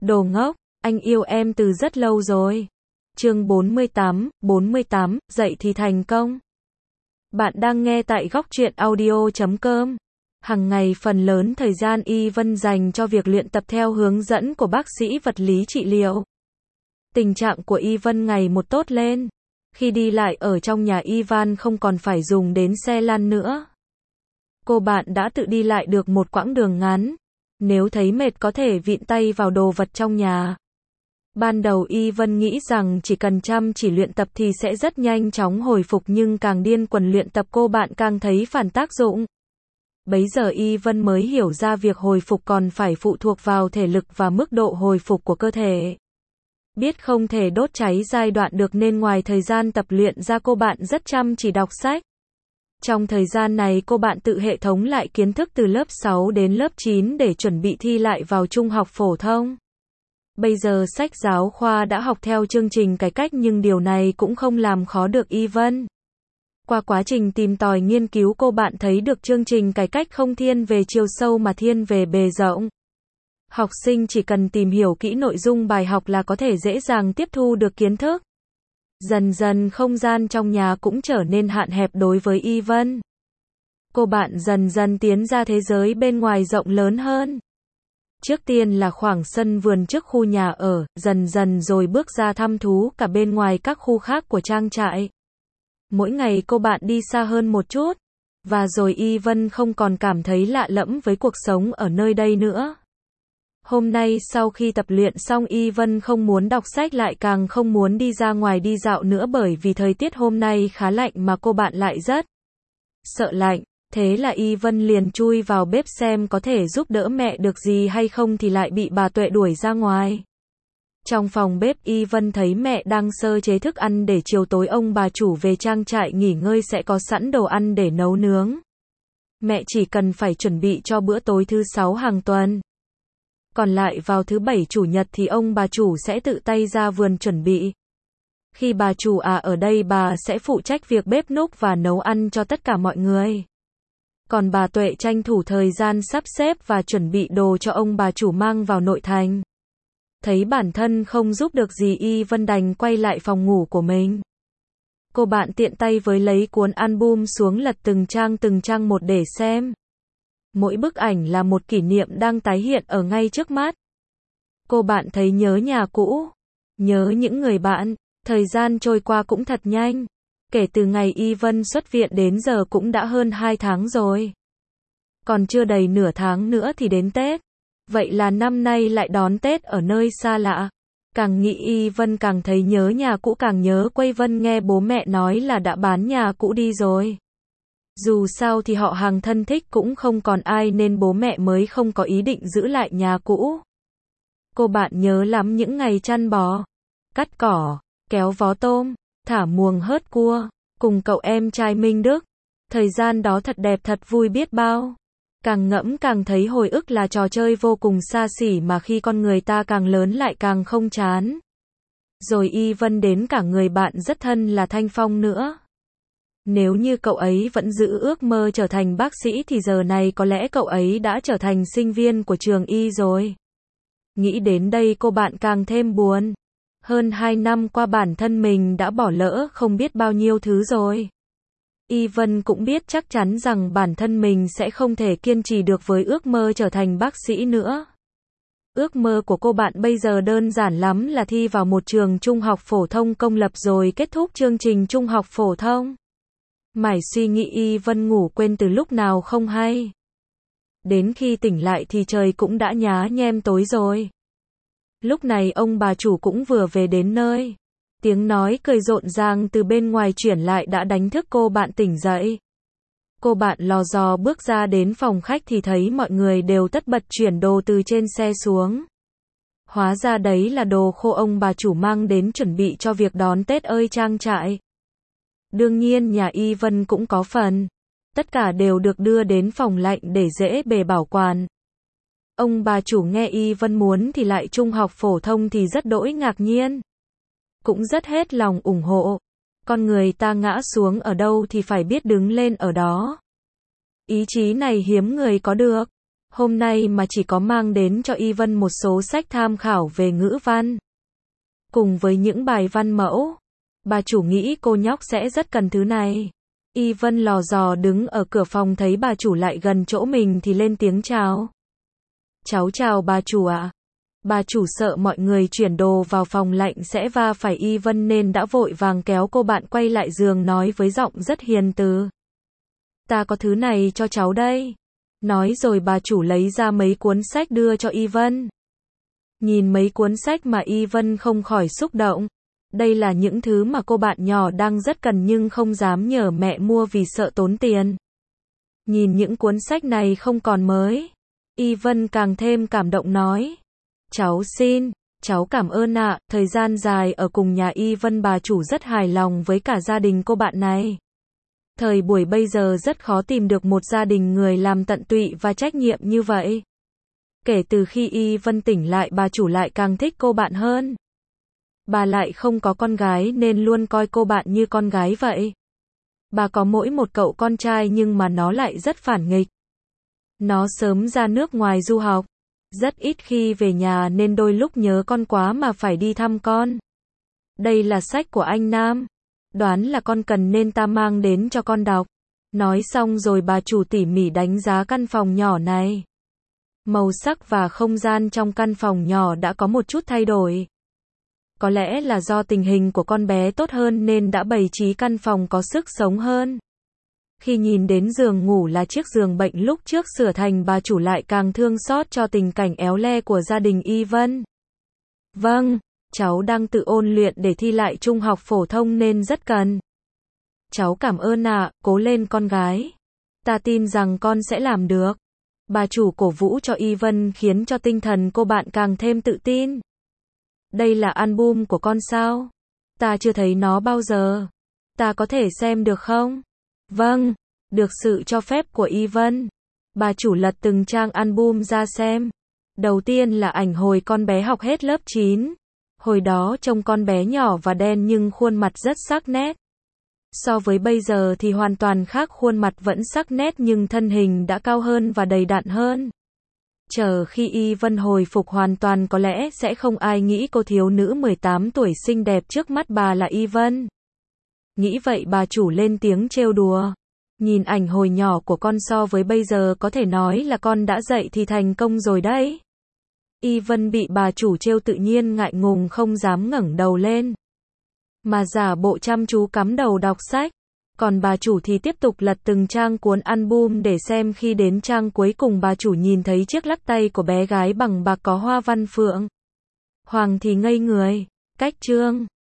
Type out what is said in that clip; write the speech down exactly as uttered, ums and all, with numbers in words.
Đồ ngốc, anh yêu em từ rất lâu rồi. Chương bốn mươi tám, bốn mươi tám, dậy thì thành công. Bạn đang nghe tại góc truyện audio chấm com. Hằng ngày phần lớn thời gian Y Vân dành cho việc luyện tập theo hướng dẫn của bác sĩ vật lý trị liệu. Tình trạng của Y Vân ngày một tốt lên. Khi đi lại ở trong nhà Y Vân không còn phải dùng đến xe lăn nữa. Cô bạn đã tự đi lại được một quãng đường ngắn. Nếu thấy mệt có thể vịn tay vào đồ vật trong nhà. Ban đầu Y Vân nghĩ rằng chỉ cần chăm chỉ luyện tập thì sẽ rất nhanh chóng hồi phục, nhưng càng điên cuồng luyện tập cô bạn càng thấy phản tác dụng. Bấy giờ Y Vân mới hiểu ra việc hồi phục còn phải phụ thuộc vào thể lực và mức độ hồi phục của cơ thể. Biết không thể đốt cháy giai đoạn được nên ngoài thời gian tập luyện ra cô bạn rất chăm chỉ đọc sách. Trong thời gian này cô bạn tự hệ thống lại kiến thức từ lớp sáu đến lớp chín để chuẩn bị thi lại vào trung học phổ thông. Bây giờ sách giáo khoa đã học theo chương trình cải cách nhưng điều này cũng không làm khó được Y Vân. Qua quá trình tìm tòi nghiên cứu cô bạn thấy được chương trình cải cách không thiên về chiều sâu mà thiên về bề rộng. Học sinh chỉ cần tìm hiểu kỹ nội dung bài học là có thể dễ dàng tiếp thu được kiến thức. Dần dần không gian trong nhà cũng trở nên hạn hẹp đối với Y Vân. Cô bạn dần dần tiến ra thế giới bên ngoài rộng lớn hơn. Trước tiên là khoảng sân vườn trước khu nhà ở, dần dần rồi bước ra thăm thú cả bên ngoài các khu khác của trang trại. Mỗi ngày cô bạn đi xa hơn một chút, và rồi Y Vân không còn cảm thấy lạ lẫm với cuộc sống ở nơi đây nữa. Hôm nay sau khi tập luyện xong Y Vân không muốn đọc sách lại càng không muốn đi ra ngoài đi dạo nữa bởi vì thời tiết hôm nay khá lạnh mà cô bạn lại rất sợ lạnh. Thế là Y Vân liền chui vào bếp xem có thể giúp đỡ mẹ được gì hay không thì lại bị bà Tuệ đuổi ra ngoài. Trong phòng bếp Y Vân thấy mẹ đang sơ chế thức ăn để chiều tối ông bà chủ về trang trại nghỉ ngơi sẽ có sẵn đồ ăn để nấu nướng. Mẹ chỉ cần phải chuẩn bị cho bữa tối thứ sáu hàng tuần. Còn lại vào thứ bảy chủ nhật thì ông bà chủ sẽ tự tay ra vườn chuẩn bị. Khi bà chủ à ở đây bà sẽ phụ trách việc bếp núc và nấu ăn cho tất cả mọi người. Còn bà Tuệ tranh thủ thời gian sắp xếp và chuẩn bị đồ cho ông bà chủ mang vào nội thành. Thấy bản thân không giúp được gì Y Vân đành quay lại phòng ngủ của mình. Cô bạn tiện tay với lấy cuốn album xuống lật từng trang từng trang một để xem. Mỗi bức ảnh là một kỷ niệm đang tái hiện ở ngay trước mắt. Cô bạn thấy nhớ nhà cũ, nhớ những người bạn, thời gian trôi qua cũng thật nhanh. Kể từ ngày Y Vân xuất viện đến giờ cũng đã hơn hai tháng rồi. Còn chưa đầy nửa tháng nữa thì đến Tết. Vậy là năm nay lại đón Tết ở nơi xa lạ. Càng nghĩ Y Vân càng thấy nhớ nhà cũ, càng nhớ quây Vân nghe bố mẹ nói là đã bán nhà cũ đi rồi. Dù sao thì họ hàng thân thích cũng không còn ai nên bố mẹ mới không có ý định giữ lại nhà cũ. Cô bạn nhớ lắm những ngày chăn bò, cắt cỏ, kéo vó tôm, thả muồng hớt cua, cùng cậu em trai Minh Đức. Thời gian đó thật đẹp thật vui biết bao. Càng ngẫm càng thấy hồi ức là trò chơi vô cùng xa xỉ mà khi con người ta càng lớn lại càng không chán. Rồi Y Vân đến cả người bạn rất thân là Thanh Phong nữa. Nếu như cậu ấy vẫn giữ ước mơ trở thành bác sĩ thì giờ này có lẽ cậu ấy đã trở thành sinh viên của trường Y rồi. Nghĩ đến đây cô bạn càng thêm buồn. Hơn hai năm qua bản thân mình đã bỏ lỡ không biết bao nhiêu thứ rồi. Y Vân cũng biết chắc chắn rằng bản thân mình sẽ không thể kiên trì được với ước mơ trở thành bác sĩ nữa. Ước mơ của cô bạn bây giờ đơn giản lắm là thi vào một trường trung học phổ thông công lập rồi kết thúc chương trình trung học phổ thông. Mải suy nghĩ Y Vân ngủ quên từ lúc nào không hay. Đến khi tỉnh lại thì trời cũng đã nhá nhem tối rồi. Lúc này ông bà chủ cũng vừa về đến nơi. Tiếng nói cười rộn ràng từ bên ngoài truyền lại đã đánh thức cô bạn tỉnh dậy. Cô bạn lò dò bước ra đến phòng khách thì thấy mọi người đều tất bật chuyển đồ từ trên xe xuống. Hóa ra đấy là đồ khô ông bà chủ mang đến chuẩn bị cho việc đón Tết ơi trang trại. Đương nhiên nhà Y Vân cũng có phần. Tất cả đều được đưa đến phòng lạnh để dễ bề bảo quản. Ông bà chủ nghe Y Vân muốn thì lại trung học phổ thông thì rất đỗi ngạc nhiên. Cũng rất hết lòng ủng hộ. Con người ta ngã xuống ở đâu thì phải biết đứng lên ở đó. Ý chí này hiếm người có được. Hôm nay mà chỉ có mang đến cho Y Vân một số sách tham khảo về ngữ văn. Cùng với những bài văn mẫu. Bà chủ nghĩ cô nhóc sẽ rất cần thứ này. Y Vân lò dò đứng ở cửa phòng thấy bà chủ lại gần chỗ mình thì lên tiếng chào. Cháu chào bà chủ ạ. Bà chủ sợ mọi người chuyển đồ vào phòng lạnh sẽ va phải Y Vân nên đã vội vàng kéo cô bạn quay lại giường nói với giọng rất hiền từ. Ta có thứ này cho cháu đây. Nói rồi bà chủ lấy ra mấy cuốn sách đưa cho Y Vân. Nhìn mấy cuốn sách mà Y Vân không khỏi xúc động. Đây là những thứ mà cô bạn nhỏ đang rất cần nhưng không dám nhờ mẹ mua vì sợ tốn tiền. Nhìn những cuốn sách này không còn mới. Y Vân càng thêm cảm động nói. Cháu xin, cháu cảm ơn ạ. Thời gian dài ở cùng nhà Y Vân bà chủ rất hài lòng với cả gia đình cô bạn này. Thời buổi bây giờ rất khó tìm được một gia đình người làm tận tụy và trách nhiệm như vậy. Kể từ khi Y Vân tỉnh lại bà chủ lại càng thích cô bạn hơn. Bà lại không có con gái nên luôn coi cô bạn như con gái vậy. Bà có mỗi một cậu con trai nhưng mà nó lại rất phản nghịch. Nó sớm ra nước ngoài du học. Rất ít khi về nhà nên đôi lúc nhớ con quá mà phải đi thăm con. Đây là sách của anh Nam. Đoán là con cần nên ta mang đến cho con đọc. Nói xong rồi bà chủ tỉ mỉ đánh giá căn phòng nhỏ này. Màu sắc và không gian trong căn phòng nhỏ đã có một chút thay đổi. Có lẽ là do tình hình của con bé tốt hơn nên đã bày trí căn phòng có sức sống hơn. Khi nhìn đến giường ngủ là chiếc giường bệnh lúc trước sửa thành bà chủ lại càng thương xót cho tình cảnh éo le của gia đình Y Vân. Vâng, cháu đang tự ôn luyện để thi lại trung học phổ thông nên rất cần. Cháu cảm ơn ạ, cố lên con gái. Ta tin rằng con sẽ làm được. Bà chủ cổ vũ cho Y Vân khiến cho tinh thần cô bạn càng thêm tự tin. Đây là album của con sao? Ta chưa thấy nó bao giờ. Ta có thể xem được không? Vâng, được sự cho phép của Y Vân. Bà chủ lật từng trang album ra xem. Đầu tiên là ảnh hồi con bé học hết lớp chín. Hồi đó trông con bé nhỏ và đen nhưng khuôn mặt rất sắc nét. So với bây giờ thì hoàn toàn khác, khuôn mặt vẫn sắc nét nhưng thân hình đã cao hơn và đầy đặn hơn. Chờ khi Y Vân hồi phục hoàn toàn có lẽ sẽ không ai nghĩ cô thiếu nữ mười tám tuổi xinh đẹp trước mắt bà là Y Vân. Nghĩ vậy bà chủ lên tiếng trêu đùa. Nhìn ảnh hồi nhỏ của con so với bây giờ có thể nói là con đã dậy thì thành công rồi đấy. Y Vân bị bà chủ trêu tự nhiên ngại ngùng không dám ngẩng đầu lên. Mà giả bộ chăm chú cắm đầu đọc sách. Còn bà chủ thì tiếp tục lật từng trang cuốn album để xem, khi đến trang cuối cùng bà chủ nhìn thấy chiếc lắc tay của bé gái bằng bạc có hoa văn phượng hoàng thì ngây người. Cách chương